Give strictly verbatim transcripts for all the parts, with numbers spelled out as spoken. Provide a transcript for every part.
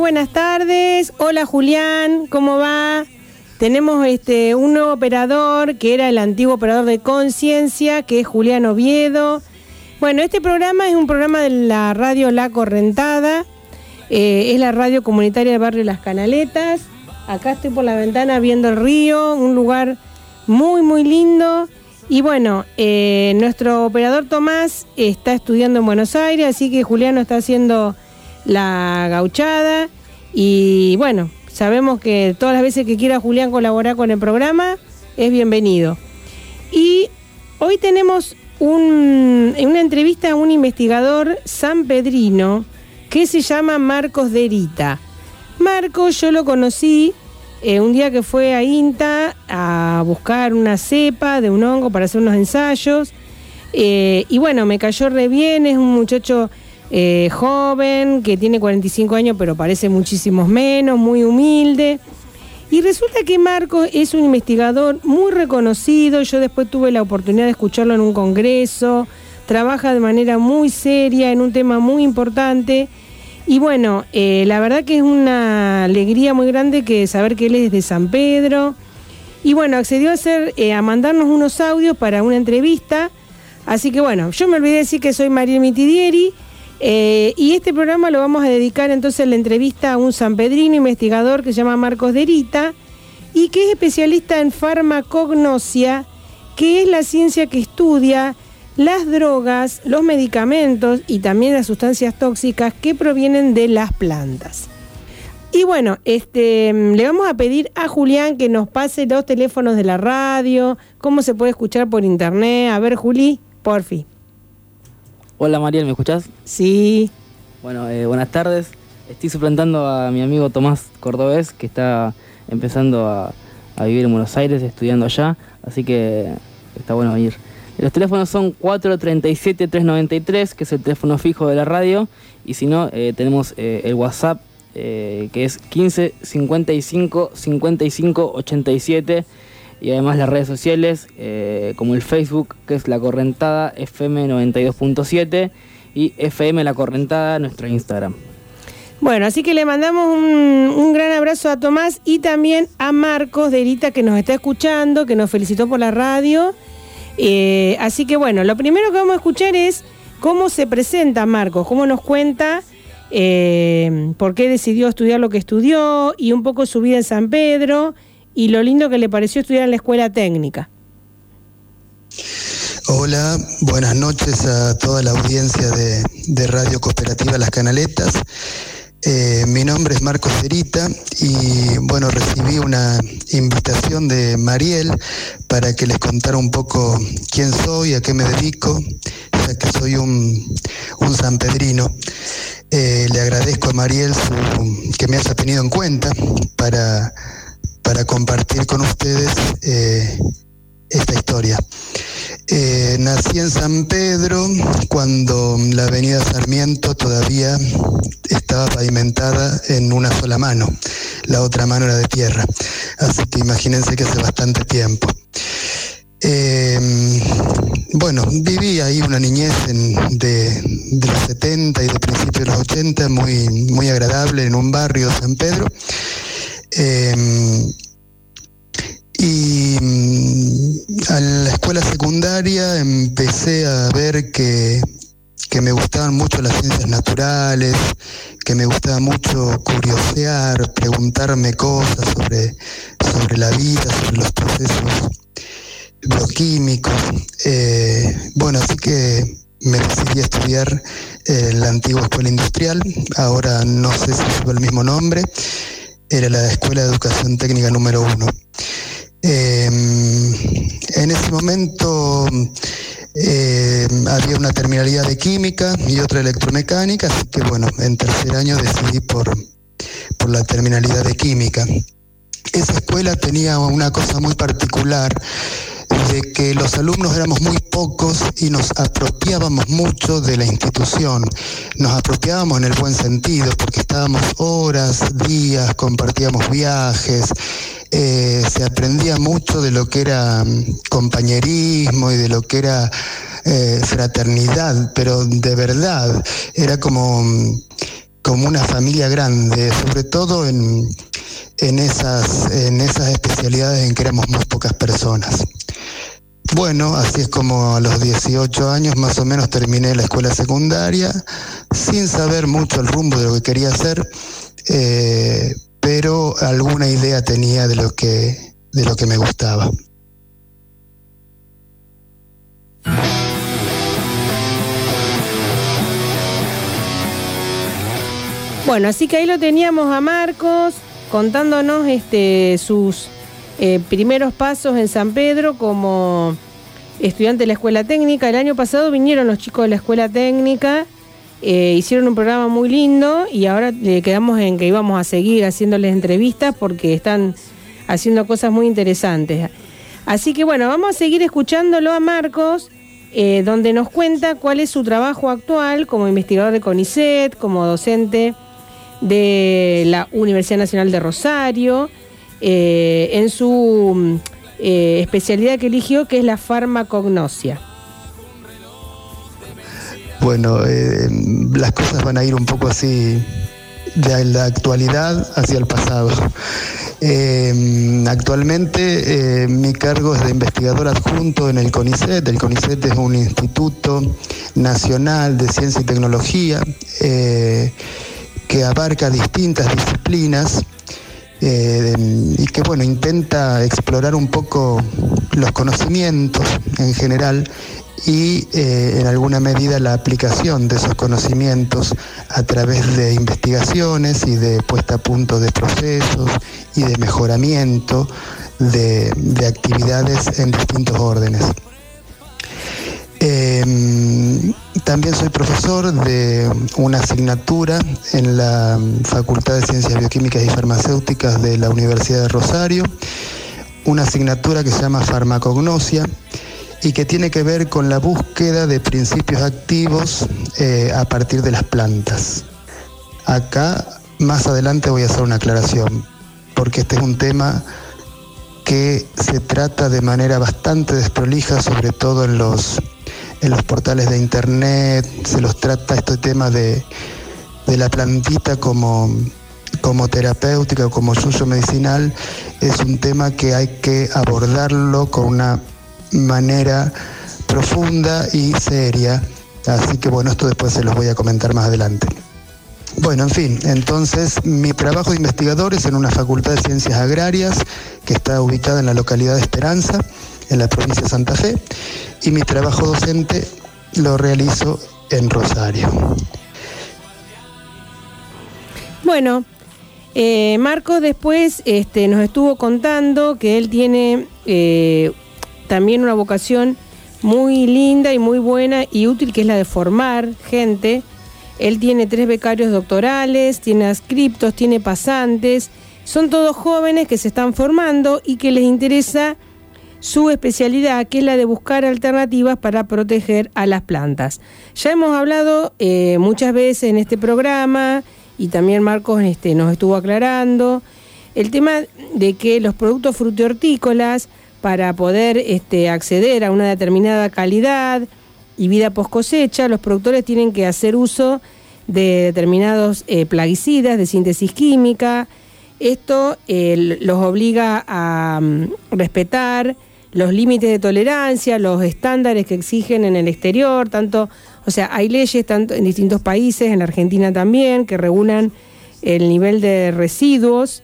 buenas tardes. Hola Julián, ¿cómo va? Tenemos este un nuevo operador que era el antiguo operador de Conciencia, que es Julián Oviedo. Bueno, este programa es un programa de la radio La Correntada, eh, es la radio comunitaria del barrio Las Canaletas. Acá estoy por la ventana viendo el río, un lugar muy muy lindo. Y bueno, eh, nuestro operador Tomás está estudiando en Buenos Aires, así que Julián nos está haciendo la gauchada. Y bueno, sabemos que todas las veces que quiera Julián colaborar con el programa, es bienvenido. Y hoy tenemos un, una entrevista a un investigador sanpedrino que se llama Marcos Derita. Marcos yo lo conocí Eh, un día que fue a INTA a buscar una cepa de un hongo para hacer unos ensayos, eh, y bueno, me cayó re bien. Es un muchacho eh, joven que tiene cuarenta y cinco años, pero parece muchísimos menos, muy humilde. Y resulta que Marcos es un investigador muy reconocido. Yo después tuve la oportunidad de escucharlo en un congreso. Trabaja de manera muy seria en un tema muy importante. Y bueno, eh, la verdad que es una alegría muy grande que saber que él es de San Pedro. Y bueno, accedió a hacer, eh, a mandarnos unos audios para una entrevista. Así que bueno, yo me olvidé de decir que soy Mariel Mitidieri. Eh, y este programa lo vamos a dedicar entonces a la entrevista a un sanpedrino investigador que se llama Marcos Derita y que es especialista en farmacognosia, que es la ciencia que estudia las drogas, los medicamentos y también las sustancias tóxicas que provienen de las plantas. Y bueno, este, le vamos a pedir a Julián que nos pase los teléfonos de la radio, cómo se puede escuchar por internet. A ver, Juli, porfi. Hola Mariel, ¿me escuchás? Sí. Bueno, eh, buenas tardes. Estoy suplantando a mi amigo Tomás Cordobés, que está empezando a, a vivir en Buenos Aires, estudiando allá, así que está bueno venir. Los teléfonos son cuatro tres siete, tres nueve tres, que es el teléfono fijo de la radio, y si no, eh, tenemos eh, el WhatsApp, eh, que es quince, cincuenta y cinco, cincuenta y cinco, ochenta y siete, y además las redes sociales, eh, como el Facebook, que es La Correntada F M noventa y dos punto siete, y F M La Correntada, nuestro Instagram. Bueno, así que le mandamos un, un gran abrazo a Tomás y también a Marcos Derita, que nos está escuchando, que nos felicitó por la radio. Eh, así que bueno, lo primero que vamos a escuchar es cómo se presenta Marcos, cómo nos cuenta eh, por qué decidió estudiar lo que estudió y un poco su vida en San Pedro y lo lindo que le pareció estudiar en la escuela técnica. Hola, buenas noches a toda la audiencia de, de Radio Cooperativa Las Canaletas. Eh, mi nombre es Marcos Derita y bueno, recibí una invitación de Mariel para que les contara un poco quién soy, a qué me dedico, ya que soy un, un sanpedrino. Eh, le agradezco a Mariel su, que me haya tenido en cuenta para, para compartir con ustedes eh, esta historia. Eh, nací en San Pedro cuando la avenida Sarmiento todavía estaba pavimentada en una sola mano, la otra mano era de tierra, así que imagínense que hace bastante tiempo. Eh, bueno, viví ahí una niñez en, de, de los setenta y de principios de los ochenta, muy, muy agradable en un barrio de San Pedro. Eh, Y a la escuela secundaria empecé a ver que, que me gustaban mucho las ciencias naturales, que me gustaba mucho curiosear, preguntarme cosas sobre, sobre la vida, sobre los procesos bioquímicos. Eh, bueno, así que me decidí a estudiar eh, la antigua escuela industrial, ahora no sé si lleva el mismo nombre, era la Escuela de Educación Técnica número uno. Eh, en ese momento eh, había una terminalidad de química y otra electromecánica, así que bueno, en tercer año decidí por, por la terminalidad de química. Esa escuela tenía una cosa muy particular, de que los alumnos éramos muy pocos y nos apropiábamos mucho de la institución. Nos apropiábamos en el buen sentido, porque estábamos horas, días, compartíamos viajes, eh, se aprendía mucho de lo que era compañerismo y de lo que era eh, fraternidad, pero de verdad, era como... como una familia grande, sobre todo en, en, esas, en esas especialidades en que éramos muy pocas personas. Bueno, así es como a los dieciocho años más o menos terminé la escuela secundaria, sin saber mucho el rumbo de lo que quería hacer, eh, pero alguna idea tenía de lo que, de lo que me gustaba. Bueno, así que ahí lo teníamos a Marcos contándonos este, sus eh, primeros pasos en San Pedro como estudiante de la Escuela Técnica. El año pasado vinieron los chicos de la Escuela Técnica, eh, hicieron un programa muy lindo y ahora eh, quedamos en que íbamos a seguir haciéndoles entrevistas porque están haciendo cosas muy interesantes. Así que bueno, vamos a seguir escuchándolo a Marcos, eh, donde nos cuenta cuál es su trabajo actual como investigador de CONICET, como docente de la Universidad Nacional de Rosario, eh, en su eh, especialidad que eligió, que es la farmacognosia. Bueno, eh, las cosas van a ir un poco así de la actualidad hacia el pasado. Eh, actualmente eh, mi cargo es de investigador adjunto en el CONICET. El CONICET es un instituto nacional de ciencia y tecnología eh, que abarca distintas disciplinas eh, y que bueno, intenta explorar un poco los conocimientos en general y eh, en alguna medida la aplicación de esos conocimientos a través de investigaciones y de puesta a punto de procesos y de mejoramiento de, de actividades en distintos órdenes. Eh, también soy profesor de una asignatura en la Facultad de Ciencias Bioquímicas y Farmacéuticas de la Universidad de Rosario, una asignatura que se llama farmacognosia y que tiene que ver con la búsqueda de principios activos eh, a partir de las plantas. Acá, más adelante, voy a hacer una aclaración, porque este es un tema que se trata de manera bastante desprolija, sobre todo en los, en los portales de internet. Se los trata este tema de, de la plantita como, como terapéutica o como uso medicinal. Es un tema que hay que abordarlo con una manera profunda y seria. Así que bueno, esto después se los voy a comentar más adelante. Bueno, en fin, entonces mi trabajo de investigador es en una Facultad de Ciencias Agrarias que está ubicada en la localidad de Esperanza, en la provincia de Santa Fe, y mi trabajo docente lo realizo en Rosario. Bueno, eh, Marcos después este, nos estuvo contando que él tiene eh, también una vocación muy linda y muy buena y útil, que es la de formar gente. Él tiene tres becarios doctorales, tiene adscriptos, tiene pasantes. Son todos jóvenes que se están formando y que les interesa su especialidad, que es la de buscar alternativas para proteger a las plantas. Ya hemos hablado eh, muchas veces en este programa y también Marcos este, nos estuvo aclarando el tema de que los productos frutícolas, para poder este, acceder a una determinada calidad y vida post cosecha, los productores tienen que hacer uso de determinados eh, plaguicidas de síntesis química. Esto eh, los obliga a um, respetar los límites de tolerancia, los estándares que exigen en el exterior, tanto, o sea, hay leyes tanto en distintos países, en Argentina también, que regulan el nivel de residuos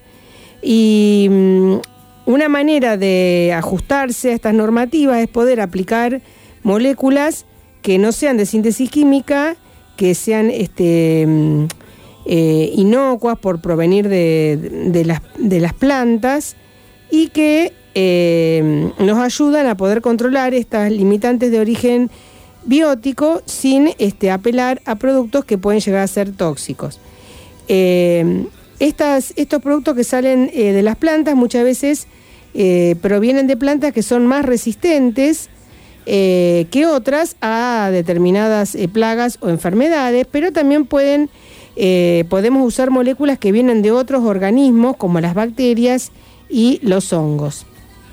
y um, una manera de ajustarse a estas normativas es poder aplicar moléculas que no sean de síntesis química, que sean este, eh, inocuas por provenir de, de, las, de las plantas y que eh, nos ayudan a poder controlar estas limitantes de origen biótico sin este, apelar a productos que pueden llegar a ser tóxicos. Eh, Estas, estos productos que salen eh, de las plantas muchas veces eh, provienen de plantas que son más resistentes eh, que otras a determinadas eh, plagas o enfermedades, pero también pueden, eh, podemos usar moléculas que vienen de otros organismos como las bacterias y los hongos.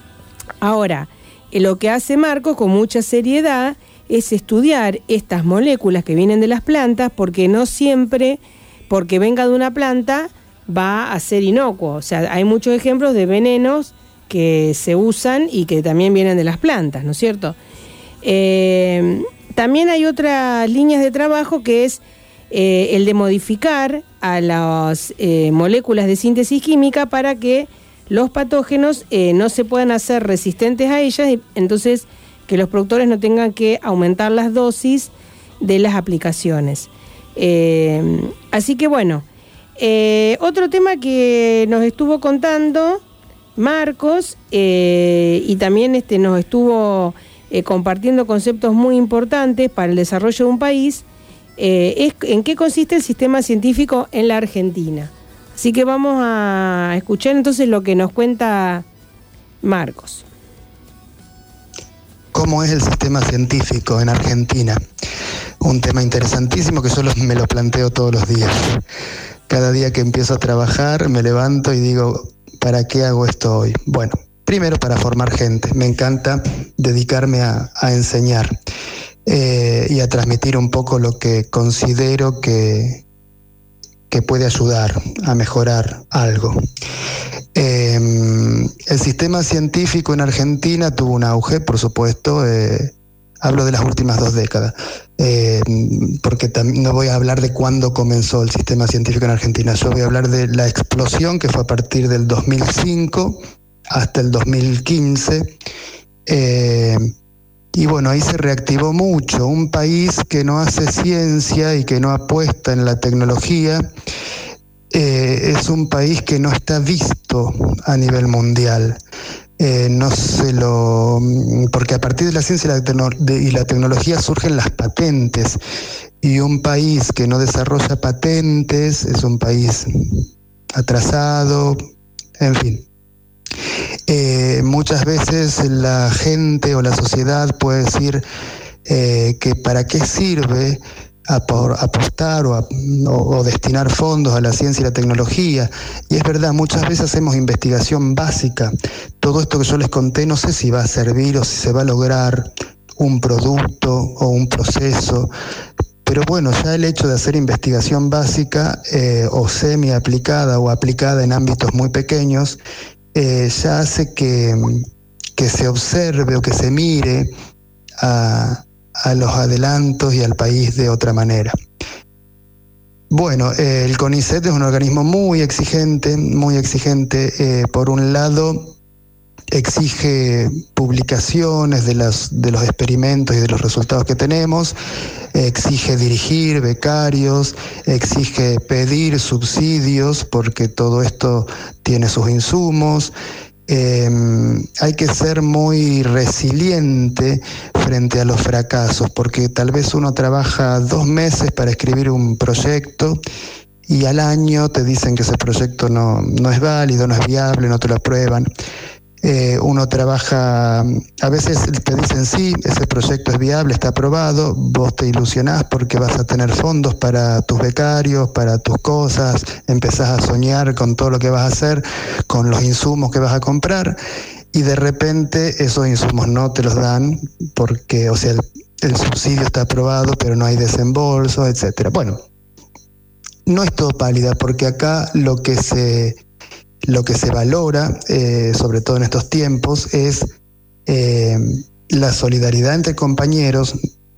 Ahora, eh, lo que hace Marcos con mucha seriedad es estudiar estas moléculas que vienen de las plantas, porque no siempre porque venga de una planta va a ser inocuo. O sea, hay muchos ejemplos de venenos que se usan y que también vienen de las plantas, ¿no es cierto? Eh, también hay otras líneas de trabajo que es eh, el de modificar a las eh, moléculas de síntesis química para que los patógenos eh, no se puedan hacer resistentes a ellas, y entonces que los productores no tengan que aumentar las dosis de las aplicaciones. Eh, así que bueno, eh, otro tema que nos estuvo contando Marcos eh, y también este, nos estuvo eh, compartiendo conceptos muy importantes para el desarrollo de un país, eh, es en qué consiste el sistema científico en la Argentina. Así que vamos a escuchar entonces lo que nos cuenta Marcos. ¿Cómo es el sistema científico en Argentina? Un tema interesantísimo que yo me lo planteo todos los días. Cada día que empiezo a trabajar me levanto y digo, ¿para qué hago esto hoy? Bueno, primero para formar gente. Me encanta dedicarme a, a enseñar eh, y a transmitir un poco lo que considero que, que puede ayudar a mejorar algo. Eh, el sistema científico en Argentina tuvo un auge, por supuesto, eh, hablo de las últimas dos décadas, eh, porque tam- no voy a hablar de cuándo comenzó el sistema científico en Argentina, yo voy a hablar de la explosión que fue a partir del dos mil cinco hasta el dos mil quince, eh, y bueno, ahí se reactivó mucho. Un país que no hace ciencia y que no apuesta en la tecnología, Eh, es un país que no está visto a nivel mundial. Eh, no se lo, porque a partir de la ciencia y la, tecno- de, y la tecnología surgen las patentes, y un país que no desarrolla patentes es un país atrasado, en fin. Eh, muchas veces la gente o la sociedad puede decir eh, que para qué sirve apostar o, a, o, o destinar fondos a la ciencia y la tecnología. Y es verdad, muchas veces hacemos investigación básica. Todo esto que yo les conté no sé si va a servir o si se va a lograr un producto o un proceso, pero bueno, ya el hecho de hacer investigación básica eh, o semi aplicada o aplicada en ámbitos muy pequeños eh, ya hace que, que se observe o que se mire a a los adelantos y al país de otra manera. Bueno, eh, el CONICET es un organismo muy exigente, muy exigente. Eh, por un lado, exige publicaciones de, las, de los experimentos y de los resultados que tenemos, exige dirigir becarios, exige pedir subsidios, porque todo esto tiene sus insumos. Eh, hay que ser muy resiliente frente a los fracasos, porque tal vez uno trabaja dos meses para escribir un proyecto y al año te dicen que ese proyecto no, no es válido, no es viable, no te lo aprueban. Eh, uno trabaja, a veces te dicen sí, ese proyecto es viable, está aprobado, vos te ilusionás porque vas a tener fondos para tus becarios, para tus cosas, empezás a soñar con todo lo que vas a hacer, con los insumos que vas a comprar, y de repente esos insumos no te los dan porque, o sea, el, el subsidio está aprobado pero no hay desembolso, etcétera. Bueno, no es todo pálida, porque acá lo que se Lo que se valora, eh, sobre todo en estos tiempos, es eh, la solidaridad entre compañeros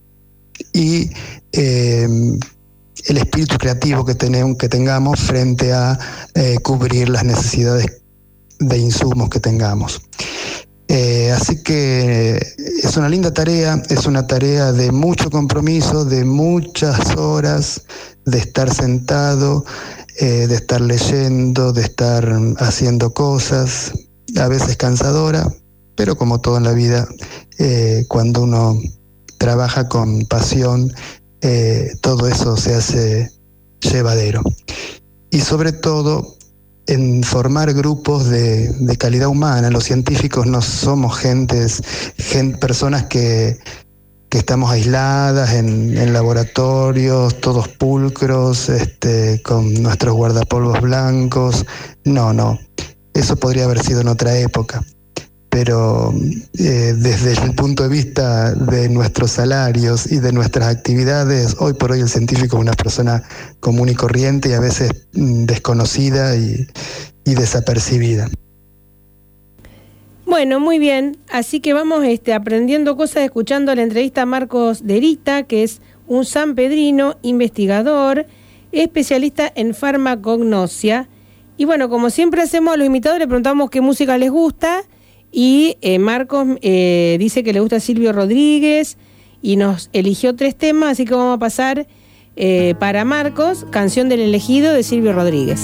y eh, el espíritu creativo que, tenemos, que tengamos frente a eh, cubrir las necesidades de insumos que tengamos. Eh, así que es una linda tarea, es una tarea de mucho compromiso, de muchas horas, de estar sentado, Eh, de estar leyendo, de estar haciendo cosas, a veces cansadora, pero como todo en la vida, eh, cuando uno trabaja con pasión, eh, todo eso se hace llevadero. Y sobre todo, en formar grupos de, de calidad humana. Los científicos no somos gentes, gente, personas que que estamos aisladas en, en laboratorios, todos pulcros, este, con nuestros guardapolvos blancos. No, no, eso podría haber sido en otra época. pero eh, desde el punto de vista de nuestros salarios y de nuestras actividades, hoy por hoy el científico es una persona común y corriente y a veces mm, desconocida y, y desapercibida. Bueno, muy bien, así que vamos este, aprendiendo cosas, escuchando la entrevista a Marcos Derita, que es un sanpedrino, investigador, especialista en farmacognosia. Y bueno, como siempre hacemos a los invitados, le preguntamos qué música les gusta. Y eh, Marcos eh, dice que le gusta Silvio Rodríguez y nos eligió tres temas, así que vamos a pasar eh, para Marcos, Canción del Elegido de Silvio Rodríguez.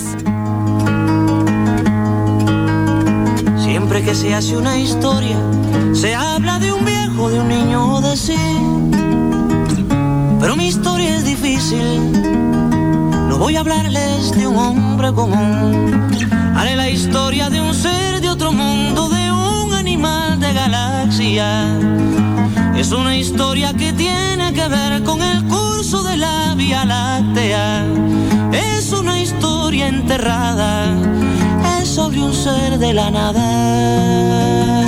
Siempre que se hace una historia, se habla de un viejo, de un niño o de sí. Pero mi historia es difícil, no voy a hablarles de un hombre común. Haré la historia de un ser de otro mundo, de un animal de galaxia. Es una historia que tiene que ver con el curso de la Vía Láctea. Es una historia enterrada, es sobre un ser de la nada.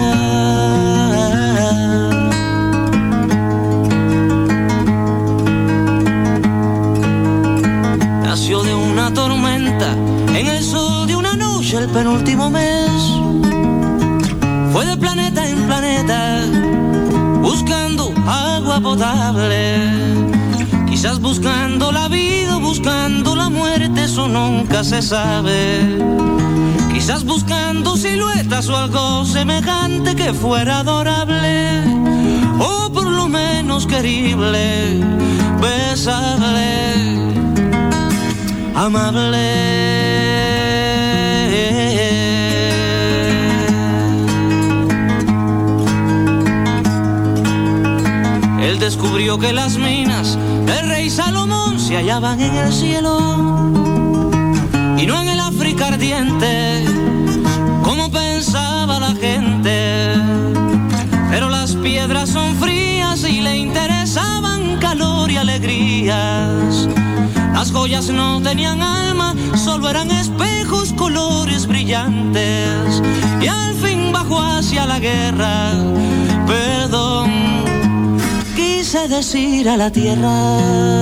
Nació de una tormenta en el sol de una noche el penúltimo mes. Fue de planeta en planeta buscando agua potable. Quizás buscando la vida, buscando la muerte, eso nunca se sabe. Quizás buscando siluetas o algo semejante que fuera adorable, o por lo menos querible, besable, amable. Él descubrió que las minas del rey Salomón se hallaban en el cielo y no en el África ardiente, como pensaba la gente. Pero las piedras son frías y le interesaban calor y alegrías. Las joyas no tenían alma, solo eran espejos, colores brillantes. Y al fin bajó hacia la guerra, perdón, quise decir a la tierra.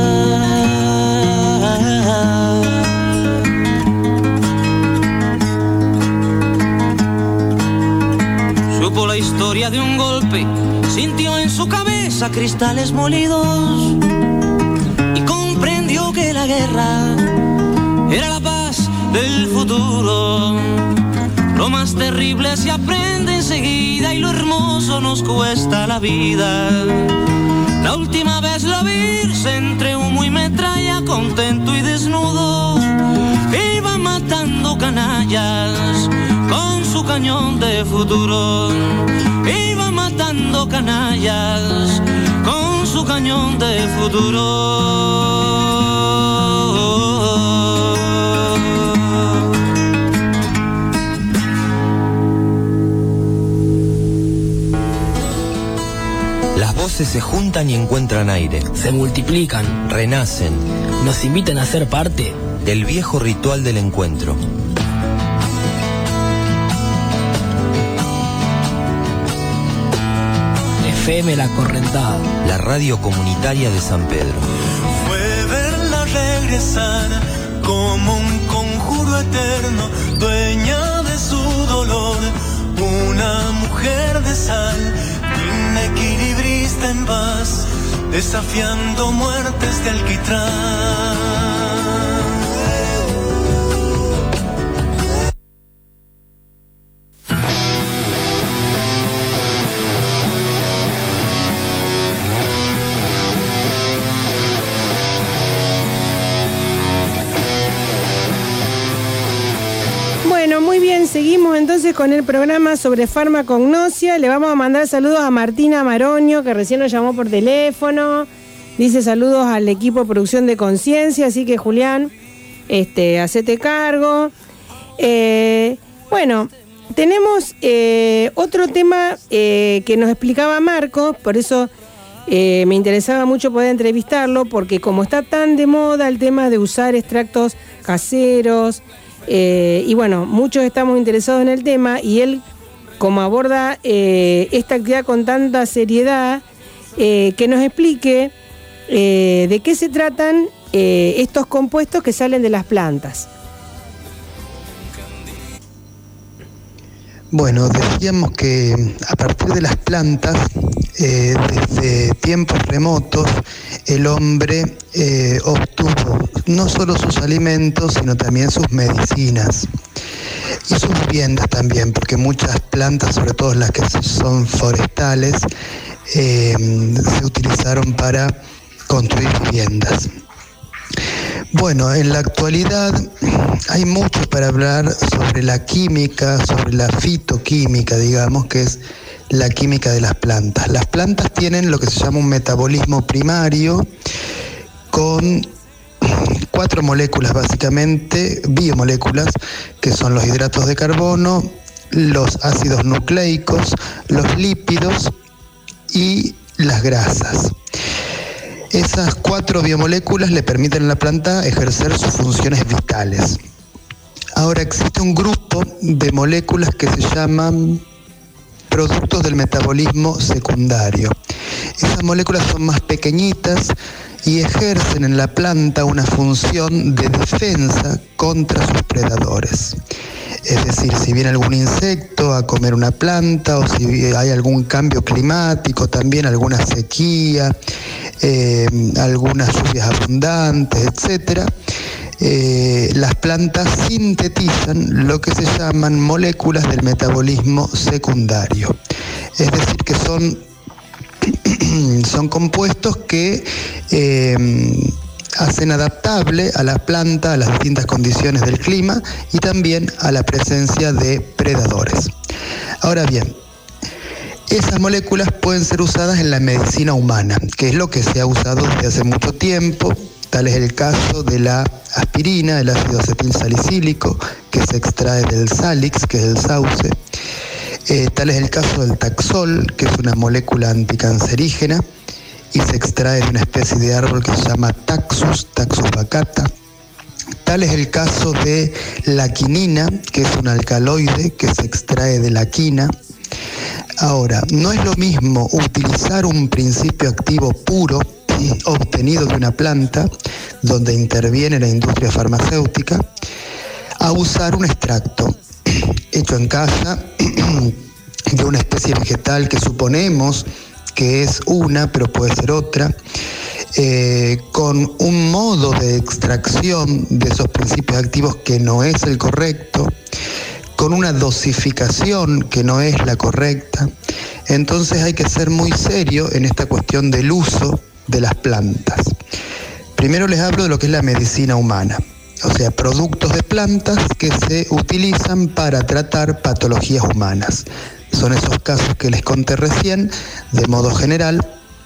Supo la historia de un golpe, sintió en su cabeza cristales molidos y comprendió que la guerra era la paz del futuro. Lo más terrible se aprende enseguida y lo hermoso nos cuesta la vida. La última vez lo vi irse entre humo y metralla, contento y desnudo. Iba matando canallas con su cañón de futuro. Iba matando canallas con su cañón de futuro. Las voces se juntan y encuentran aire. Se multiplican. Renacen. Nos invitan a ser parte del viejo ritual del encuentro. F M La Correntada, la radio comunitaria de San Pedro. Fue verla regresar como un conjuro eterno, dueña de su dolor, una mujer de sal, una equilibrista en paz, desafiando muertes de alquitrán. Bueno, muy bien, seguimos entonces con el programa sobre farmacognosia. Le vamos a mandar saludos a Martina Maroño, que recién nos llamó por teléfono. Dice saludos al equipo de producción de Conciencia, así que Julián, este, hacete cargo. Eh, bueno, tenemos eh, otro tema eh, que nos explicaba Marcos, por eso eh, me interesaba mucho poder entrevistarlo, porque como está tan de moda el tema de usar extractos caseros, Eh, y bueno, muchos estamos interesados en el tema y él como aborda eh, esta actividad con tanta seriedad, eh, que nos explique eh, de qué se tratan eh, estos compuestos que salen de las plantas. Bueno, decíamos que a partir de las plantas, eh, desde tiempos remotos, el hombre eh, obtuvo no solo sus alimentos, sino también sus medicinas y sus viviendas también, porque muchas plantas, sobre todo las que son forestales, eh, se utilizaron para construir viviendas. Bueno, en la actualidad hay mucho para hablar sobre la química, sobre la fitoquímica, digamos, que es la química de las plantas. Las plantas tienen lo que se llama un metabolismo primario con cuatro moléculas, básicamente, biomoléculas, que son los hidratos de carbono, los ácidos nucleicos, los lípidos y las grasas. Esas cuatro biomoléculas le permiten a la planta ejercer sus funciones vitales. Ahora existe un grupo de moléculas que se llaman productos del metabolismo secundario. Esas moléculas son más pequeñitas y ejercen en la planta una función de defensa contra sus predadores. Es decir, si viene algún insecto a comer una planta o si hay algún cambio climático, también alguna sequía, eh, algunas lluvias abundantes, etcétera, eh, las plantas sintetizan lo que se llaman moléculas del metabolismo secundario. Es decir, que son, son compuestos que eh, hacen adaptable a la planta a las distintas condiciones del clima y también a la presencia de predadores. Ahora bien, esas moléculas pueden ser usadas en la medicina humana, que es lo que se ha usado desde hace mucho tiempo. Tal es el caso de la aspirina, el ácido acetilsalicílico, que se extrae del salix, que es el sauce. Eh, tal es el caso del taxol, que es una molécula anticancerígena y se extrae de una especie de árbol que se llama Taxus, Taxus baccata. Tal es el caso de la quinina, que es un alcaloide que se extrae de la quina. Ahora, no es lo mismo utilizar un principio activo puro obtenido de una planta, donde interviene la industria farmacéutica, a usar un extracto hecho en casa de una especie vegetal que suponemos que es una, pero puede ser otra, eh, con un modo de extracción de esos principios activos que no es el correcto, con una dosificación que no es la correcta. Entonces hay que ser muy serio en esta cuestión del uso de las plantas. Primero les hablo de lo que es la medicina humana, o sea, productos de plantas que se utilizan para tratar patologías humanas. Son esos casos que les conté recién, de modo general.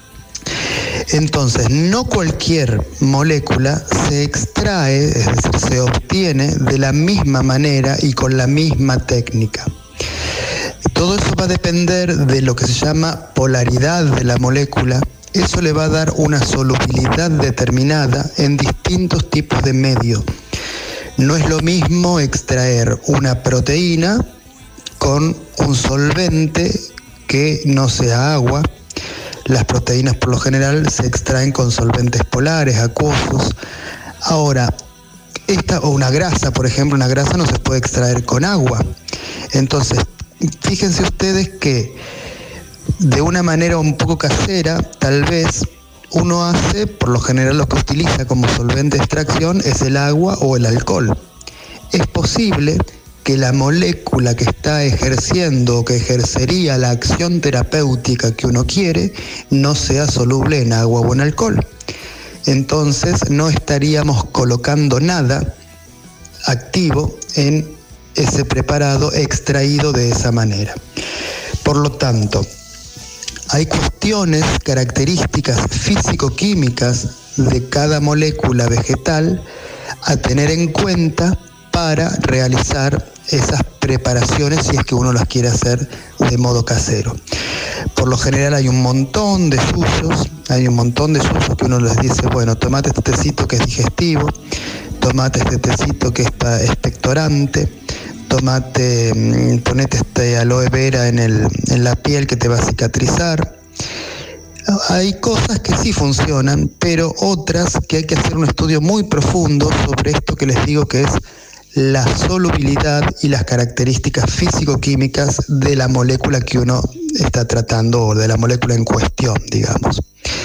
Entonces, no cualquier molécula se extrae, es decir, se obtiene de la misma manera y con la misma técnica. Todo eso va a depender de lo que se llama polaridad de la molécula. Eso le va a dar una solubilidad determinada en distintos tipos de medios. No es lo mismo extraer una proteína con un solvente que no sea agua. Las proteínas por lo general se extraen con solventes polares, acuosos. Ahora, esta o una grasa, por ejemplo, una grasa no se puede extraer con agua. Entonces, fíjense ustedes que de una manera un poco casera, tal vez uno hace, por lo general lo que utiliza como solvente de extracción es el agua o el alcohol. Es posible que la molécula que está ejerciendo o que ejercería la acción terapéutica que uno quiere no sea soluble en agua o en alcohol. Entonces no estaríamos colocando nada activo en ese preparado extraído de esa manera. Por lo tanto, hay cuestiones, características físico-químicas de cada molécula vegetal a tener en cuenta para realizar esas preparaciones si es que uno las quiere hacer de modo casero. Por lo general hay un montón de usos, hay un montón de usos que uno les dice, bueno, tomate este tecito que es digestivo, tomate este tecito que es expectorante, tomate, ponete este aloe vera en, el, en la piel que te va a cicatrizar. Hay cosas que sí funcionan, pero otras que hay que hacer un estudio muy profundo sobre esto que les digo que es la solubilidad y las características físico-químicas de la molécula que uno está tratando o de la molécula en cuestión, digamos.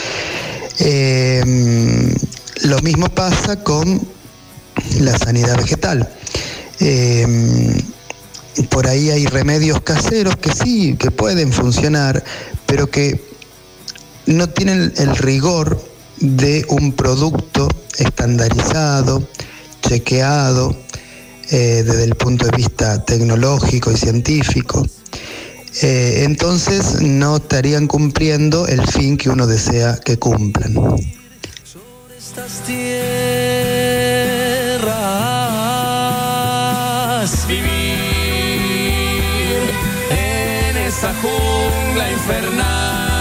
Eh, lo mismo pasa con la sanidad vegetal. Eh, por ahí hay remedios caseros que sí, que pueden funcionar, pero que no tienen el rigor de un producto estandarizado, chequeado, eh, desde el punto de vista tecnológico y científico. Eh, entonces no estarían cumpliendo el fin que uno desea que cumplan. Sobre estas tierras, vivir en esa jungla infernal.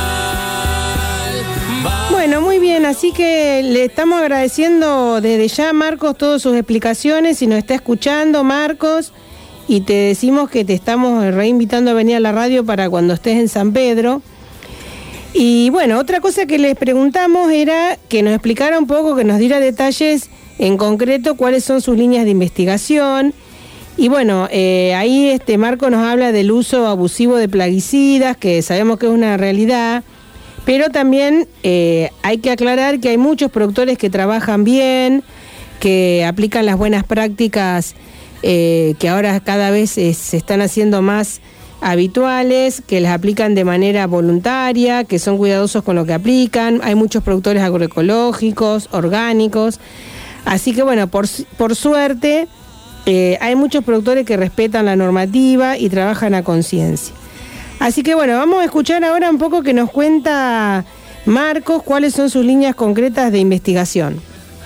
Bueno, muy bien, así que le estamos agradeciendo desde ya a Marcos todas sus explicaciones. Si nos está escuchando, Marcos, y te decimos que te estamos reinvitando a venir a la radio para cuando estés en San Pedro. Y bueno, otra cosa que les preguntamos era que nos explicara un poco, que nos diera detalles en concreto cuáles son sus líneas de investigación. Y bueno, eh, ahí este Marco nos habla del uso abusivo de plaguicidas, que sabemos que es una realidad. Pero también eh, hay que aclarar que hay muchos productores que trabajan bien, que aplican las buenas prácticas, eh, que ahora cada vez eh, se están haciendo más habituales, que las aplican de manera voluntaria, que son cuidadosos con lo que aplican. Hay muchos productores agroecológicos, orgánicos. Así que bueno, por, por suerte, eh, hay muchos productores que respetan la normativa y trabajan a conciencia. Así que bueno, vamos a escuchar ahora un poco que nos cuenta Marcos cuáles son sus líneas concretas de investigación.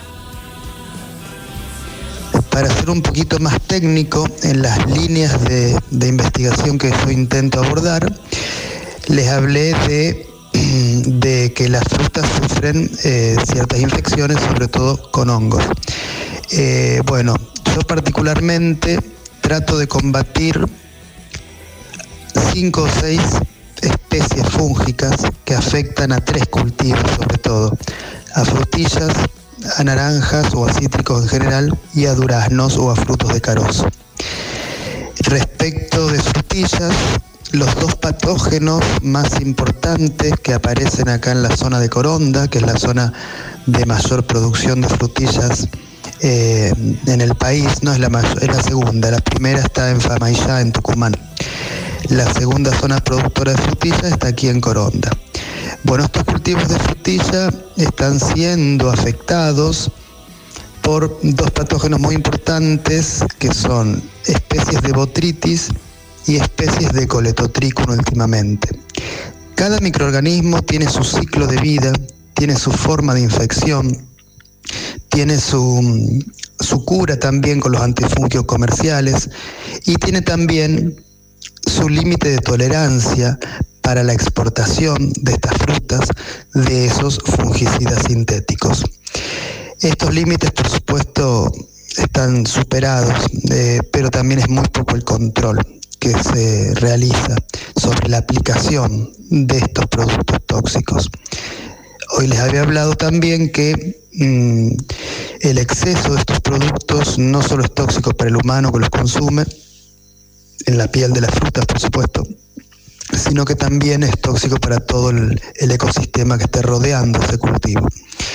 Para ser un poquito más técnico en las líneas de, de investigación que yo intento abordar, les hablé de, de que las frutas sufren eh, ciertas infecciones, sobre todo con hongos. Eh, bueno, yo particularmente trato de combatir cinco o seis especies fúngicas que afectan a tres cultivos, sobre todo, a frutillas, a naranjas o a cítricos en general, y a duraznos o a frutos de carozo. Respecto de frutillas, los dos patógenos más importantes que aparecen acá en la zona de Coronda, que es la zona de mayor producción de frutillas eh, en el país, no es la mayor, es la segunda, la primera está en Famaillá, en Tucumán. La segunda zona productora de frutilla está aquí en Coronda. Bueno, estos cultivos de frutilla están siendo afectados por dos patógenos muy importantes, que son especies de botrytis y especies de Coletotrichum últimamente. Cada microorganismo tiene su ciclo de vida, tiene su forma de infección, tiene su, su cura también con los antifungios comerciales, y tiene también su límite de tolerancia para la exportación de estas frutas de esos fungicidas sintéticos. Estos límites, por supuesto, están superados, eh, pero también es muy poco el control que se realiza sobre la aplicación de estos productos tóxicos. Hoy les había hablado también que mmm, el exceso de estos productos no solo es tóxico para el humano que los consume, en la piel de las frutas, por supuesto, sino que también es tóxico para todo el, el ecosistema que esté rodeando ese cultivo.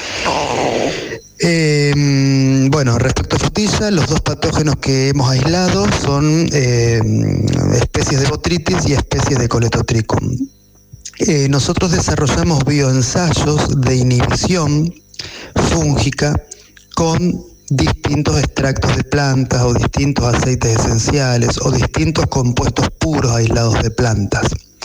Eh, bueno, respecto a frutilla, los dos patógenos que hemos aislado son eh, especies de botrytis y especies de Coletotrichum. Eh, nosotros desarrollamos bioensayos de inhibición fúngica con distintos extractos de plantas o distintos aceites esenciales o distintos compuestos puros aislados de plantas.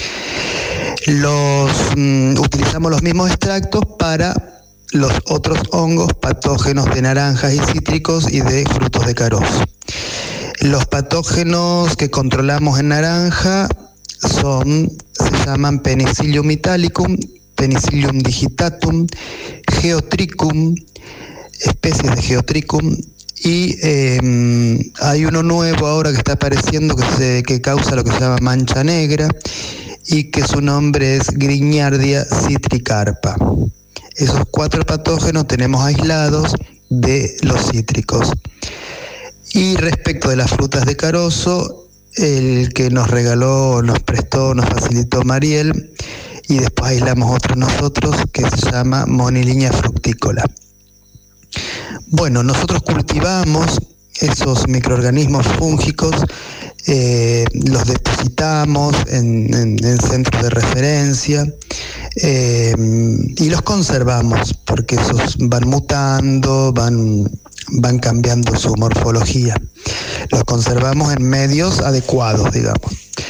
Los, mm, utilizamos los mismos extractos para los otros hongos patógenos de naranjas y cítricos y de frutos de carozo. Los patógenos que controlamos en naranja son, se llaman Penicillium italicum, Penicillium digitatum, Geotrichum, especies de Geotrichum, y eh, hay uno nuevo ahora que está apareciendo que, se, que causa lo que se llama mancha negra y que su nombre es Grignardia citricarpa. Esos cuatro patógenos tenemos aislados de los cítricos. Y respecto de las frutas de carozo, el que nos regaló, nos prestó, nos facilitó Mariel, y después aislamos otros nosotros, que se llama Monilinia fructícola. Bueno, nosotros cultivamos esos microorganismos fúngicos, eh, los depositamos en, en, en centros de referencia eh, y los conservamos, porque esos van mutando, van, van cambiando su morfología. Los conservamos en medios adecuados, digamos.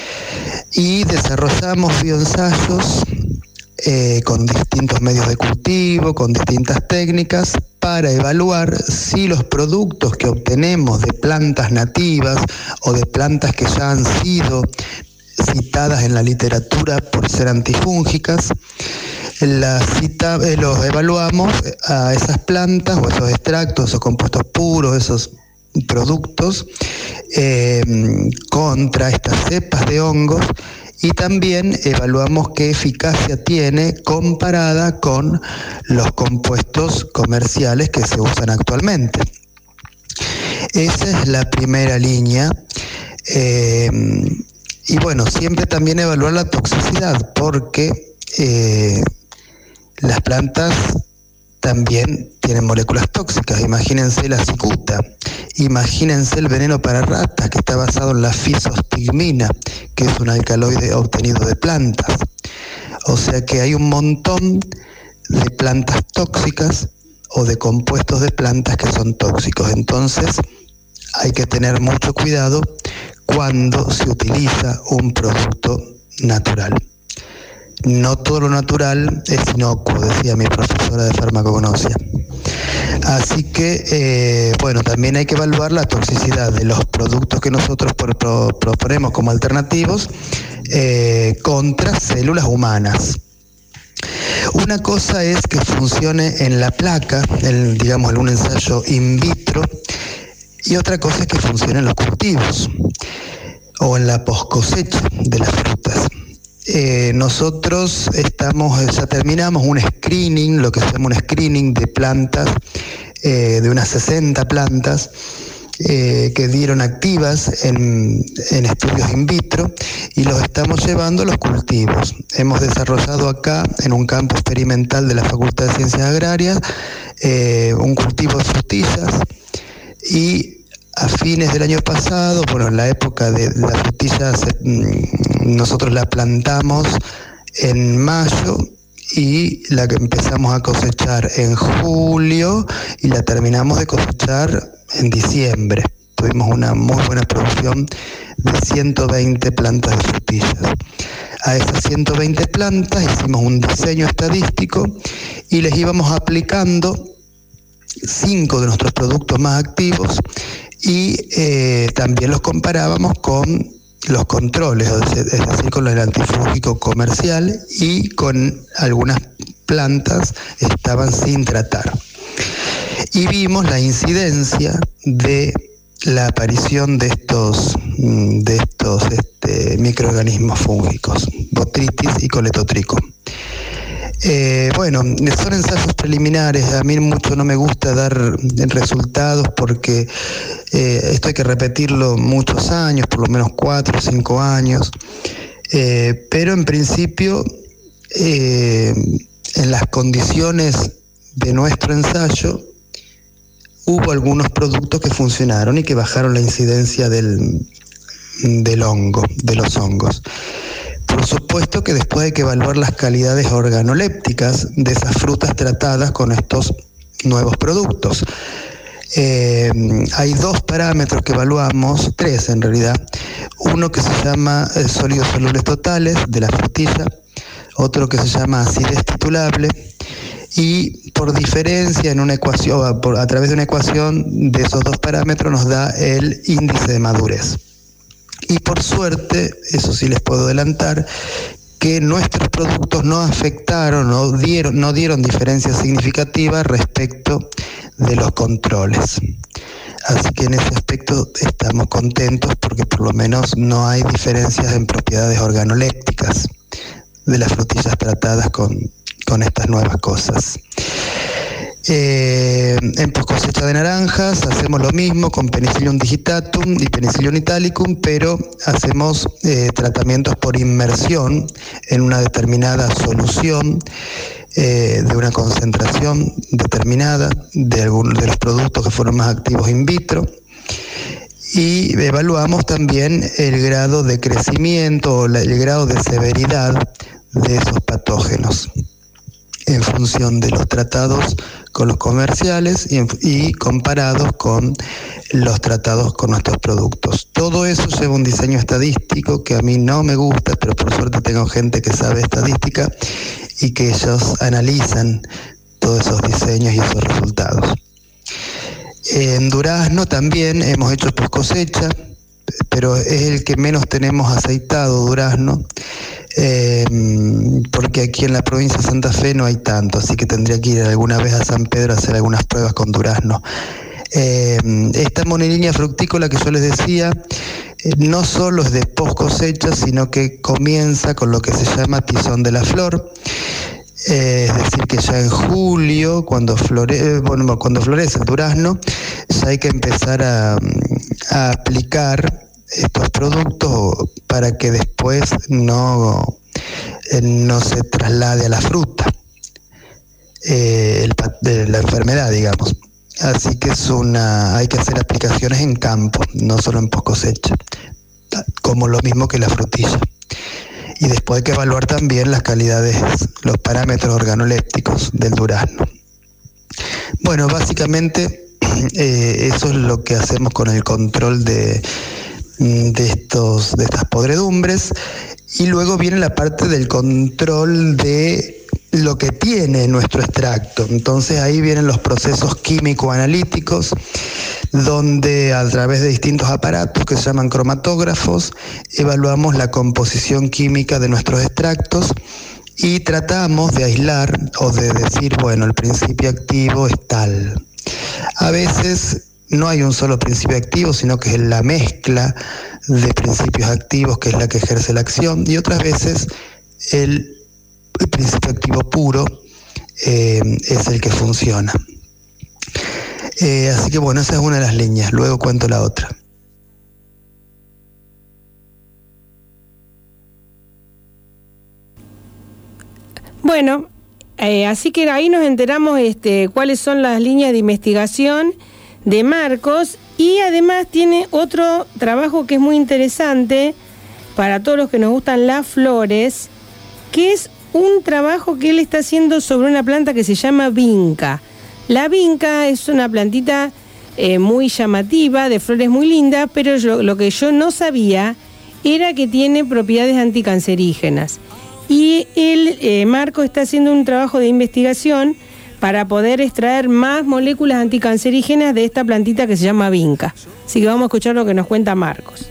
Y desarrollamos bioensayos eh, con distintos medios de cultivo, con distintas técnicas, para evaluar si los productos que obtenemos de plantas nativas o de plantas que ya han sido citadas en la literatura por ser antifúngicas, las cita, eh, los evaluamos a esas plantas o esos extractos, esos compuestos puros, esos productos eh, contra estas cepas de hongos, y también evaluamos qué eficacia tiene comparada con los compuestos comerciales que se usan actualmente. Esa es la primera línea. Eh, y bueno, siempre también evaluar la toxicidad, porque eh, las plantas también tienen moléculas tóxicas. Imagínense la cicuta, imagínense el veneno para ratas, que está basado en la fisostigmina, que es un alcaloide obtenido de plantas. O sea que hay un montón de plantas tóxicas o de compuestos de plantas que son tóxicos. Entonces hay que tener mucho cuidado cuando se utiliza un producto natural. No todo lo natural es inocuo, decía mi profesora de farmacognosia. Así que, eh, bueno, también hay que evaluar la toxicidad de los productos que nosotros pro, pro, proponemos como alternativos eh, contra células humanas. Una cosa es que funcione en la placa, el, digamos, en un ensayo in vitro, y otra cosa es que funcione en los cultivos o en la poscosecha de las frutas. Eh, nosotros estamos, ya terminamos un screening, lo que se llama un screening de plantas, eh, de unas sesenta plantas eh, que dieron activas en, en estudios in vitro, y los estamos llevando a los cultivos. Hemos desarrollado acá, en un campo experimental de la Facultad de Ciencias Agrarias, eh, un cultivo de frutillas, y a fines del año pasado, bueno, en la época de las frutillas, nosotros la plantamos en mayo y la que empezamos a cosechar en julio y la terminamos de cosechar en diciembre. Tuvimos una muy buena producción de ciento veinte plantas de frutillas. A esas ciento veinte plantas hicimos un diseño estadístico y les íbamos aplicando cinco de nuestros productos más activos, y eh, también los comparábamos con los controles, es decir, con el antifúngico comercial, y con algunas plantas estaban sin tratar. Y vimos la incidencia de la aparición de estos, de estos este, microorganismos fúngicos, Botrytis y Coletotrichum. Eh, bueno, son ensayos preliminares. A mí mucho no me gusta dar resultados porque eh, esto hay que repetirlo muchos años, por lo menos cuatro o cinco años. Eh, pero en principio, eh, en las condiciones de nuestro ensayo, hubo algunos productos que funcionaron y que bajaron la incidencia del, del hongo, de los hongos. Por supuesto que después hay que evaluar las calidades organolépticas de esas frutas tratadas con estos nuevos productos. Eh, hay dos parámetros que evaluamos, tres en realidad. Uno que se llama eh, sólidos solubles totales de la frutilla, otro que se llama acidez titulable, y por diferencia en una ecuación, por, a través de una ecuación de esos dos parámetros nos da el índice de madurez. Y por suerte, eso sí les puedo adelantar, que nuestros productos no afectaron, no dieron, no dieron diferencias significativas respecto de los controles. Así que en ese aspecto estamos contentos porque por lo menos no hay diferencias en propiedades organolépticas de las frutillas tratadas con, con estas nuevas cosas. Eh, en post cosecha de naranjas hacemos lo mismo con Penicillium digitatum y Penicillium italicum, pero hacemos eh, tratamientos por inmersión en una determinada solución eh, de una concentración determinada de algunos de los productos que fueron más activos in vitro, y evaluamos también el grado de crecimiento o la, el grado de severidad de esos patógenos en función de los tratados con los comerciales y, en, y comparados con los tratados con nuestros productos. Todo eso lleva un diseño estadístico que a mí no me gusta, pero por suerte tengo gente que sabe estadística y que ellos analizan todos esos diseños y esos resultados. En durazno también hemos hecho post cosecha, pero es el que menos tenemos aceitado, durazno, eh, porque aquí en la provincia de Santa Fe no hay tanto, así que tendría que ir alguna vez a San Pedro a hacer algunas pruebas con durazno. Eh, esta monilínea fructícola que yo les decía, eh, no solo es de post cosecha, sino que comienza con lo que se llama tizón de la flor. Eh, es decir, que ya en julio, cuando, flore bueno, cuando florece el durazno, ya hay que empezar a, a aplicar estos productos para que después no, eh, no se traslade a la fruta eh, el, de la enfermedad, digamos. Así que es una, hay que hacer aplicaciones en campo, no solo en post cosecha, como lo mismo que la frutilla. Y después hay que evaluar también las calidades, los parámetros organolépticos del durazno. Bueno, básicamente eh, eso es lo que hacemos con el control de, de, estos, de estas podredumbres. Y luego viene la parte del control de lo que tiene nuestro extracto. Entonces ahí vienen los procesos químico-analíticos, donde a través de distintos aparatos que se llaman cromatógrafos, evaluamos la composición química de nuestros extractos y tratamos de aislar o de decir, bueno, el principio activo es tal. A veces no hay un solo principio activo, sino que es la mezcla de principios activos que es la que ejerce la acción, y otras veces el, el principio activo puro eh, es el que funciona. Eh, así que bueno, esa es una de las líneas, luego cuento la otra. Bueno, eh, así que ahí nos enteramos este, cuáles son las líneas de investigación de Marcos, y además tiene otro trabajo que es muy interesante para todos los que nos gustan las flores, que es un trabajo que él está haciendo sobre una planta que se llama vinca. La vinca es una plantita eh, muy llamativa, de flores muy lindas, pero yo, lo que yo no sabía era que tiene propiedades anticancerígenas. Y él, eh, Marco, está haciendo un trabajo de investigación para poder extraer más moléculas anticancerígenas de esta plantita que se llama vinca. Así que vamos a escuchar lo que nos cuenta Marcos.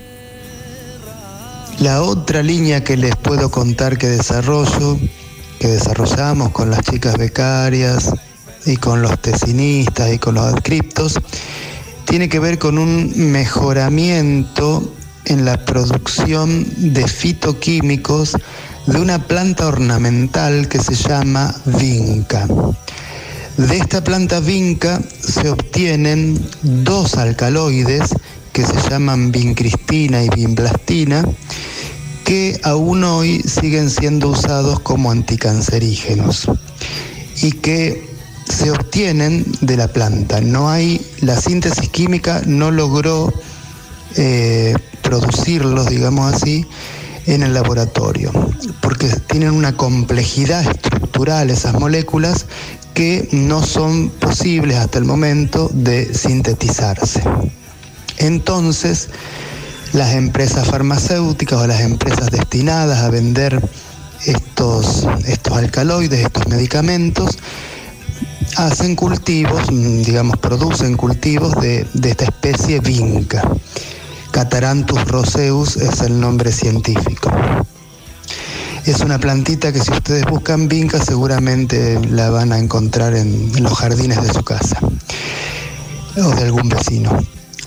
La otra línea que les puedo contar que desarrollo, que desarrollamos con las chicas becarias y con los tesinistas y con los adscriptos, tiene que ver con un mejoramiento en la producción de fitoquímicos de una planta ornamental que se llama vinca. De esta planta vinca se obtienen dos alcaloides que se llaman vincristina y vinblastina, que aún hoy siguen siendo usados como anticancerígenos y que se obtienen de la planta. No hay, la síntesis química no logró eh, producirlos, digamos así, en el laboratorio, porque tienen una complejidad estructural esas moléculas que no son posibles hasta el momento de sintetizarse. Entonces, las empresas farmacéuticas o las empresas destinadas a vender estos, estos alcaloides, estos medicamentos, hacen cultivos, digamos, producen cultivos de, de esta especie vinca. Catharanthus roseus es el nombre científico. Es una plantita que si ustedes buscan vinca seguramente la van a encontrar en, en los jardines de su casa o de algún vecino.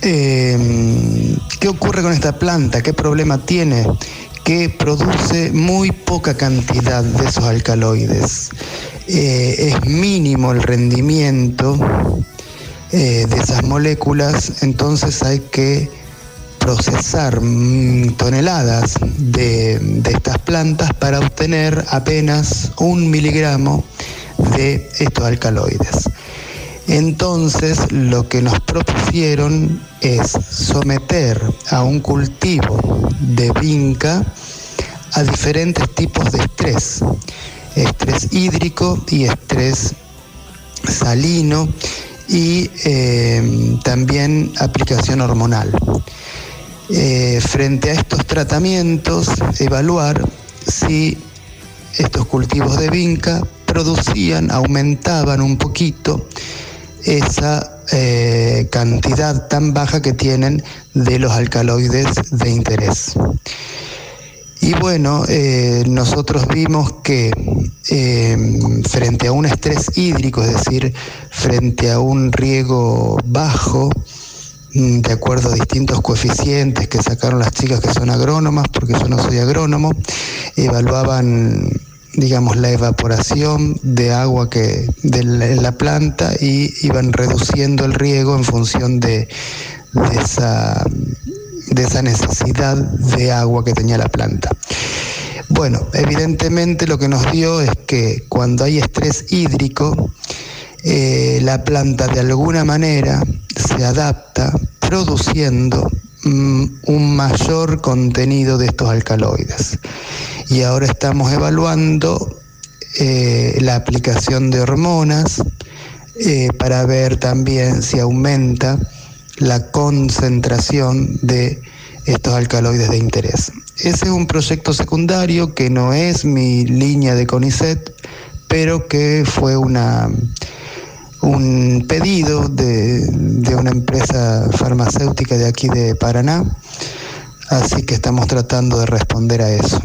eh, ¿qué ocurre con esta planta? ¿Qué problema tiene? Que produce muy poca cantidad de esos alcaloides. Eh, es mínimo el rendimiento eh, de esas moléculas, entonces hay que procesar mm, toneladas de, de estas plantas para obtener apenas un miligramo de estos alcaloides. Entonces lo que nos propusieron es someter a un cultivo de vinca a diferentes tipos de estrés, estrés hídrico y estrés salino y eh, también aplicación hormonal. Eh, frente a estos tratamientos, evaluar si estos cultivos de vinca producían, aumentaban un poquito esa eh, cantidad tan baja que tienen de los alcaloides de interés. Y bueno, eh, nosotros vimos que eh, frente a un estrés hídrico, es decir, frente a un riego bajo, de acuerdo a distintos coeficientes que sacaron las chicas que son agrónomas, porque yo no soy agrónomo, evaluaban, digamos, la evaporación de agua que de la, la planta y iban reduciendo el riego en función de, de esa de esa necesidad de agua que tenía la planta. Bueno, evidentemente lo que nos dio es que cuando hay estrés hídrico, eh, la planta de alguna manera se adapta produciendo mm, un mayor contenido de estos alcaloides. Y ahora estamos evaluando eh, la aplicación de hormonas eh, para ver también si aumenta la concentración de estos alcaloides de interés. Ese es un proyecto secundario que no es mi línea de CONICET, pero que fue una, un pedido de, de una empresa farmacéutica de aquí de Paraná, así que estamos tratando de responder a eso.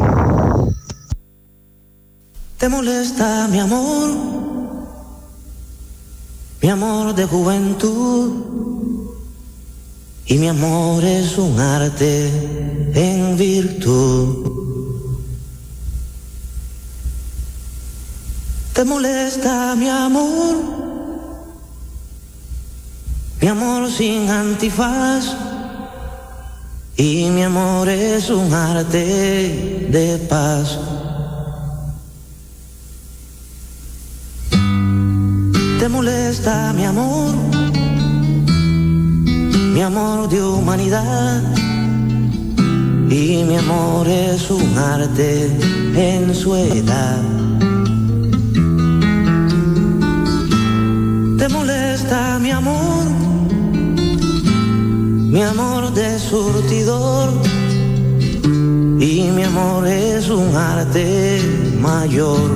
¿Te molesta mi amor? Mi amor de juventud. Y mi amor es un arte en virtud. ¿Te molesta mi amor? Mi amor sin antifaz. Y mi amor es un arte de paz. ¿Te molesta mi amor? Mi amor de humanidad. Y mi amor es un arte en su edad. ¿Te molesta mi amor? Mi amor de surtidor. Y mi amor es un arte mayor.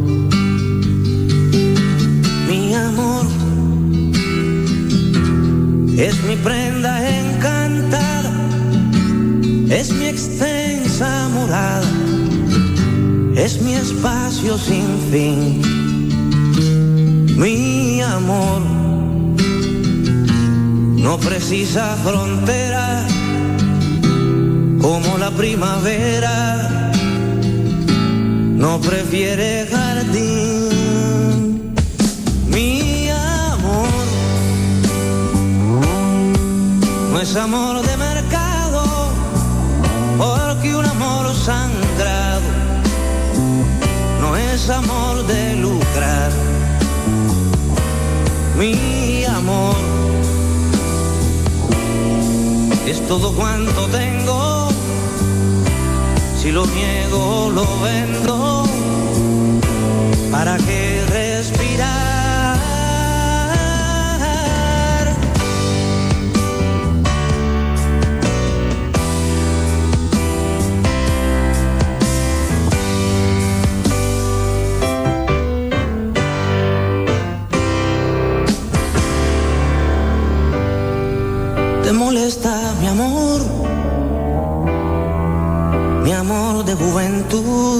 Mi amor es mi prenda encantada, es mi extensa morada, es mi espacio sin fin. Mi amor no precisa frontera, como la primavera no prefiere jardín. Mi amor no es amor de mercado, porque un amor sangrado no es amor de lucrar. Mi amor es todo cuanto tengo, si lo niego lo vendo. ¿Para qué respirar? ¿Te molesta mi amor? Mi amor de juventud.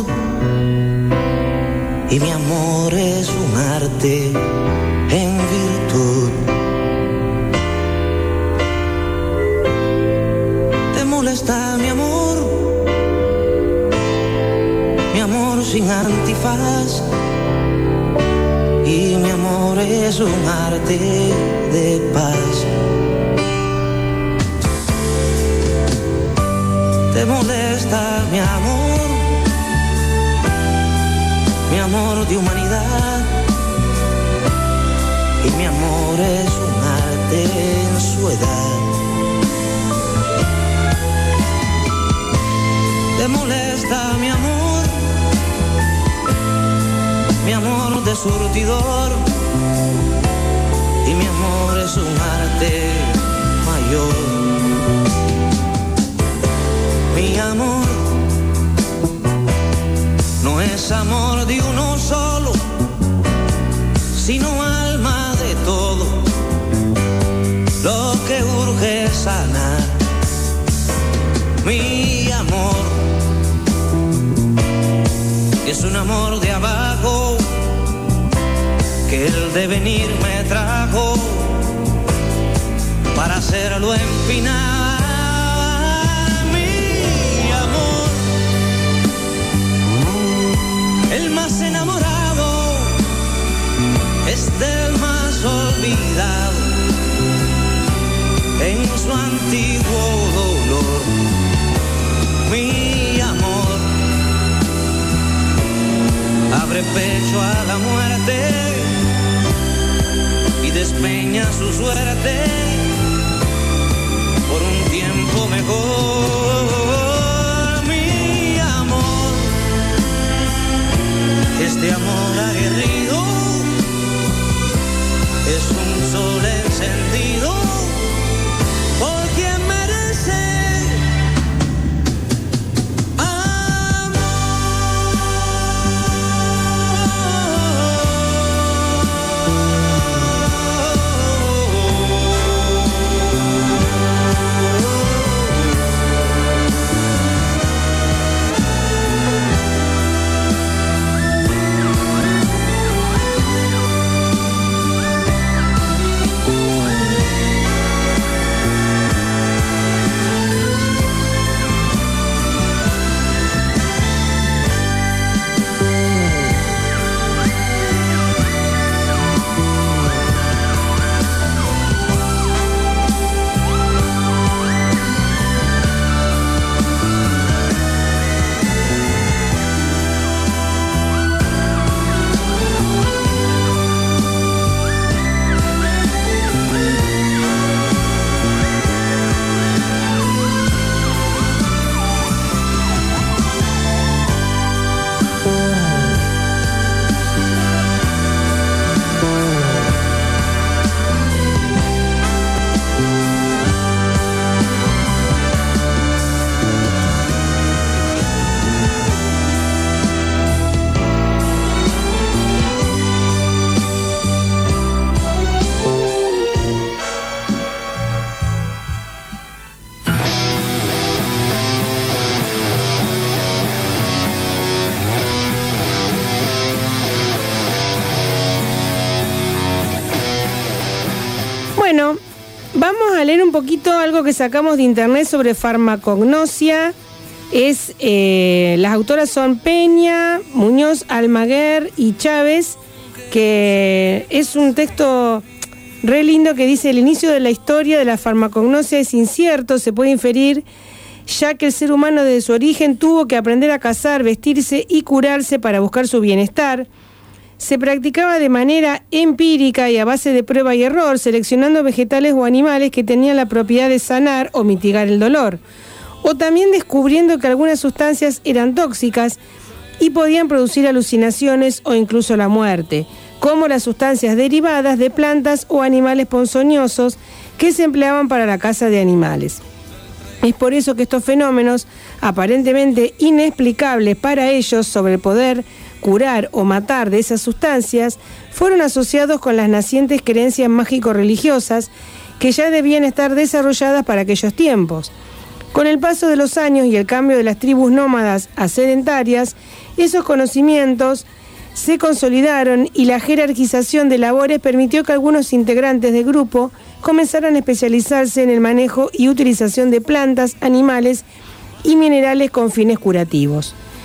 Y mi amor es un arte en virtud. es un arte de paz. ¿Te molesta mi amor? Mi amor de humanidad. Y mi amor es un arte en su edad. ¿Te molesta mi amor? Mi amor de surtidor. Y mi amor es un arte mayor. Mi amor no es amor de uno solo, sino alma de todo, lo que urge es sanar. Mi amor es un amor de abajo, que el devenir me trajo para hacerlo empinar. Mi amor, el más enamorado es del más olvidado en su antiguo dolor. Mi amor abre pecho a la muerte y despeña su suerte por un tiempo mejor. Mi amor, este amor aguerrido es un sol encendido por quien merece amor. Bueno, vamos a leer un poquito algo que sacamos de internet sobre farmacognosia. Es, eh, las autoras son Peña, Muñoz, Almaguer y Chávez, que es un texto re lindo que dice: el inicio de la historia de la farmacognosia es incierto, se puede inferir, ya que el ser humano desde su origen tuvo que aprender a cazar, vestirse y curarse para buscar su bienestar. Se practicaba de manera empírica y a base de prueba y error, seleccionando vegetales o animales que tenían la propiedad de sanar o mitigar el dolor, o también descubriendo que algunas sustancias eran tóxicas y podían producir alucinaciones o incluso la muerte, como las sustancias derivadas de plantas o animales ponzoñosos que se empleaban para la caza de animales. Es por eso que estos fenómenos, aparentemente inexplicables para ellos sobre el poder curar o matar de esas sustancias, fueron asociados con las nacientes creencias mágico-religiosas que ya debían estar desarrolladas para aquellos tiempos. Con el paso de los años y el cambio de las tribus nómadas a sedentarias, esos conocimientos se consolidaron y la jerarquización de labores permitió que algunos integrantes del grupo comenzaran a especializarse en el manejo y utilización de plantas, animales y minerales con fines curativos.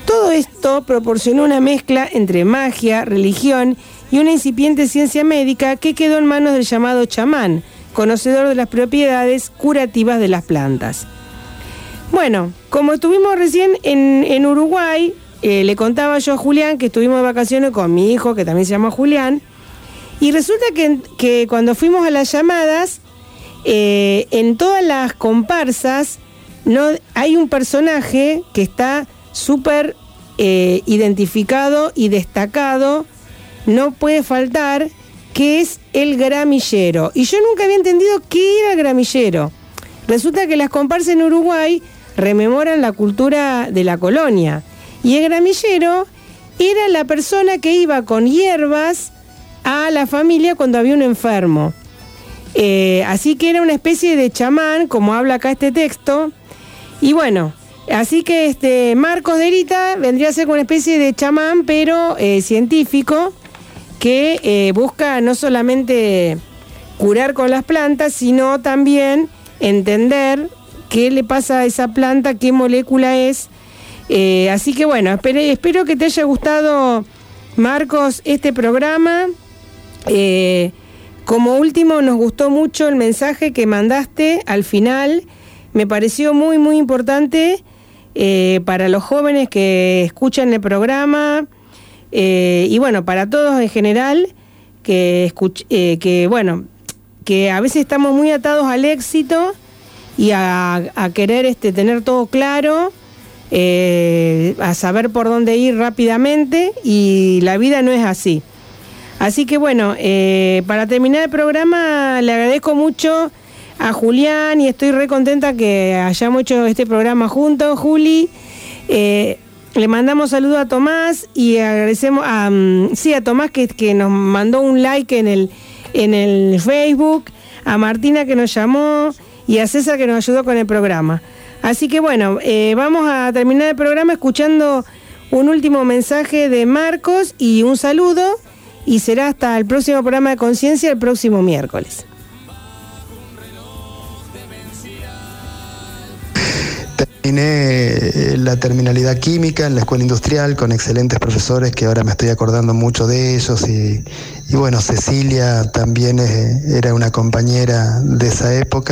Todo esto proporcionó una mezcla entre magia, religión y una incipiente ciencia médica que quedó en manos del llamado chamán, conocedor de las propiedades curativas de las plantas. Bueno, como estuvimos recién en, en Uruguay, eh, le contaba yo a Julián que estuvimos de vacaciones con mi hijo, que también se llama Julián, y resulta que, que cuando fuimos a las llamadas, eh, en todas las comparsas no hay un personaje que está súper eh, identificado y destacado, no puede faltar, que es el gramillero. Y yo nunca había entendido qué era el gramillero. Resulta que las comparsas en Uruguay rememoran la cultura de la colonia. Y el gramillero era la persona que iba con hierbas a la familia cuando había un enfermo. Eh, así que era una especie de chamán, como habla acá este texto. Y bueno, así que este Marcos Derita vendría a ser una especie de chamán, pero eh, científico, que eh, busca no solamente curar con las plantas, sino también entender qué le pasa a esa planta, qué molécula es. Eh, así que bueno, espero, espero que te haya gustado, Marcos, este programa. Eh, como último, nos gustó mucho el mensaje que mandaste al final. Me pareció muy, muy importante eh, para los jóvenes que escuchan el programa. Eh, y bueno, para todos en general, que, escuch- eh, que bueno, que a veces estamos muy atados al éxito y a, a querer este, tener todo claro, eh, a saber por dónde ir rápidamente, y la vida no es así. Así que bueno, eh, para terminar el programa, le agradezco mucho a Julián y estoy re contenta que hayamos hecho este programa juntos, Juli. Eh, Le mandamos saludos a Tomás y agradecemos a, um, sí, a Tomás que, que nos mandó un like en el, en el Facebook, a Martina que nos llamó y a César que nos ayudó con el programa. Así que bueno, eh, vamos a terminar el programa escuchando un último mensaje de Marcos y un saludo, y será hasta el próximo programa de Conciencia el próximo miércoles. Terminé la terminalidad química en la escuela industrial con excelentes profesores que ahora me estoy acordando mucho de ellos, y, y bueno, Cecilia también eh, era una compañera de esa época.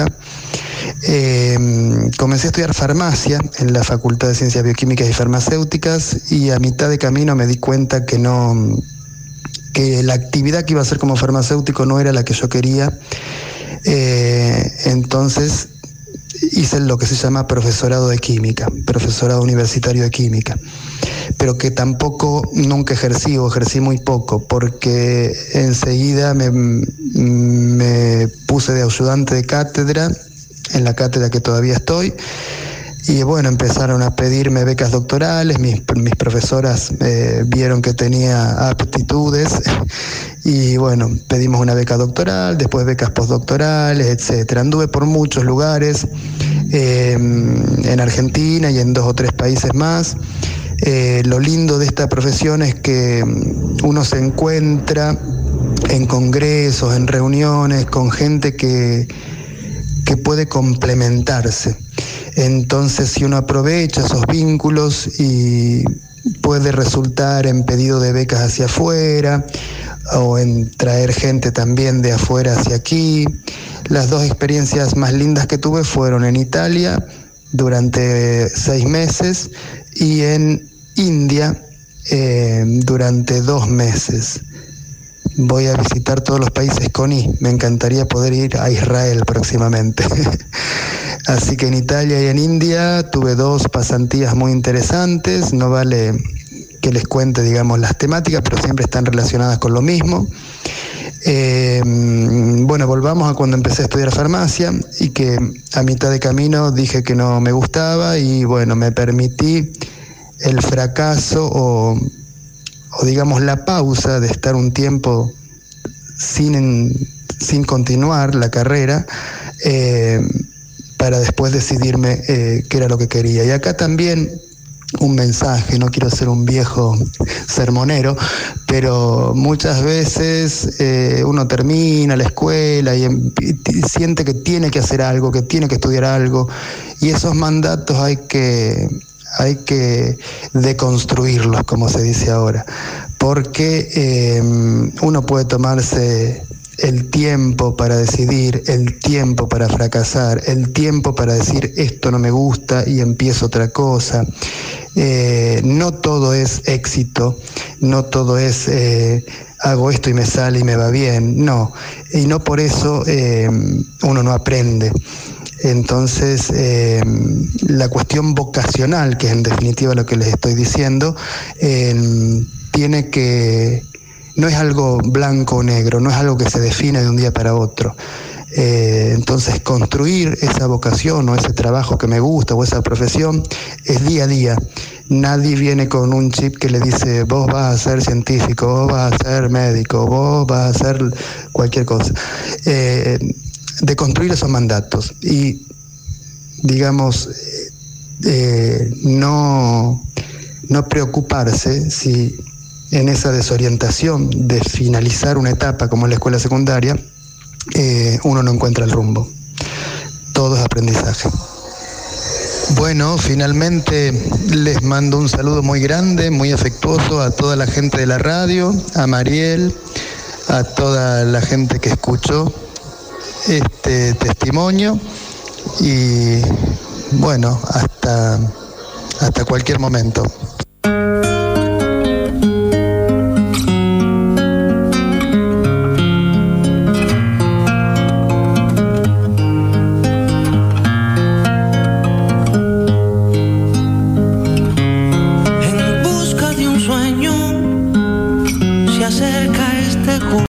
Eh, comencé a estudiar farmacia en la Facultad de Ciencias Bioquímicas y Farmacéuticas, y a mitad de camino me di cuenta que no, que la actividad que iba a hacer como farmacéutico no era la que yo quería. Eh, entonces hice lo que se llama profesorado de química, profesorado universitario de química, pero que tampoco nunca ejercí o ejercí muy poco, porque enseguida me, me puse de ayudante de cátedra en la cátedra que todavía estoy, y bueno, empezaron a pedirme becas doctorales. Mis, mis profesoras eh, vieron que tenía aptitudes y bueno, pedimos una beca doctoral, después becas postdoctorales, etcétera. Anduve por muchos lugares, eh, en Argentina y en dos o tres países más. Eh, lo lindo de esta profesión es que uno se encuentra en congresos, en reuniones, con gente que, que puede complementarse. Entonces, si uno aprovecha esos vínculos, y puede resultar en pedido de becas hacia afuera o en traer gente también de afuera hacia aquí. Las dos experiencias más lindas que tuve fueron en Italia durante seis meses y en India eh, durante dos meses. Voy a visitar todos los países con I. Me encantaría poder ir a Israel próximamente. Así que en Italia y en India tuve dos pasantías muy interesantes. No vale que les cuente, digamos, las temáticas, pero siempre están relacionadas con lo mismo. Eh, bueno, volvamos a cuando empecé a estudiar farmacia, y que a mitad de camino dije que no me gustaba, y bueno, me permití el fracaso o, o digamos la pausa de estar un tiempo sin, sin continuar la carrera, eh, para después decidirme eh, qué era lo que quería. Y acá también un mensaje, no quiero ser un viejo sermonero, pero muchas veces eh, uno termina la escuela y, y siente que tiene que hacer algo, que tiene que estudiar algo, y esos mandatos hay que, hay que deconstruirlos, como se dice ahora, porque eh, uno puede tomarse el tiempo para decidir, el tiempo para fracasar, el tiempo para decir esto no me gusta y empiezo otra cosa. Eh, no todo es éxito, no todo es eh, hago esto y me sale y me va bien, no, y no por eso eh, uno no aprende. Entonces, eh, la cuestión vocacional, que es en definitiva lo que les estoy diciendo, eh, tiene que, no es algo blanco o negro, no es algo que se define de un día para otro. Eh, entonces, construir esa vocación o ese trabajo que me gusta o esa profesión es día a día. Nadie viene con un chip que le dice vos vas a ser científico, vos vas a ser médico, vos vas a ser cualquier cosa. Eh, de construir esos mandatos y, digamos, eh, no, no preocuparse si en esa desorientación de finalizar una etapa como es la escuela secundaria, eh, uno no encuentra el rumbo. Todo es aprendizaje. Bueno, finalmente les mando un saludo muy grande, muy afectuoso a toda la gente de la radio, a Mariel, a toda la gente que escuchó este testimonio y bueno, hasta, hasta cualquier momento.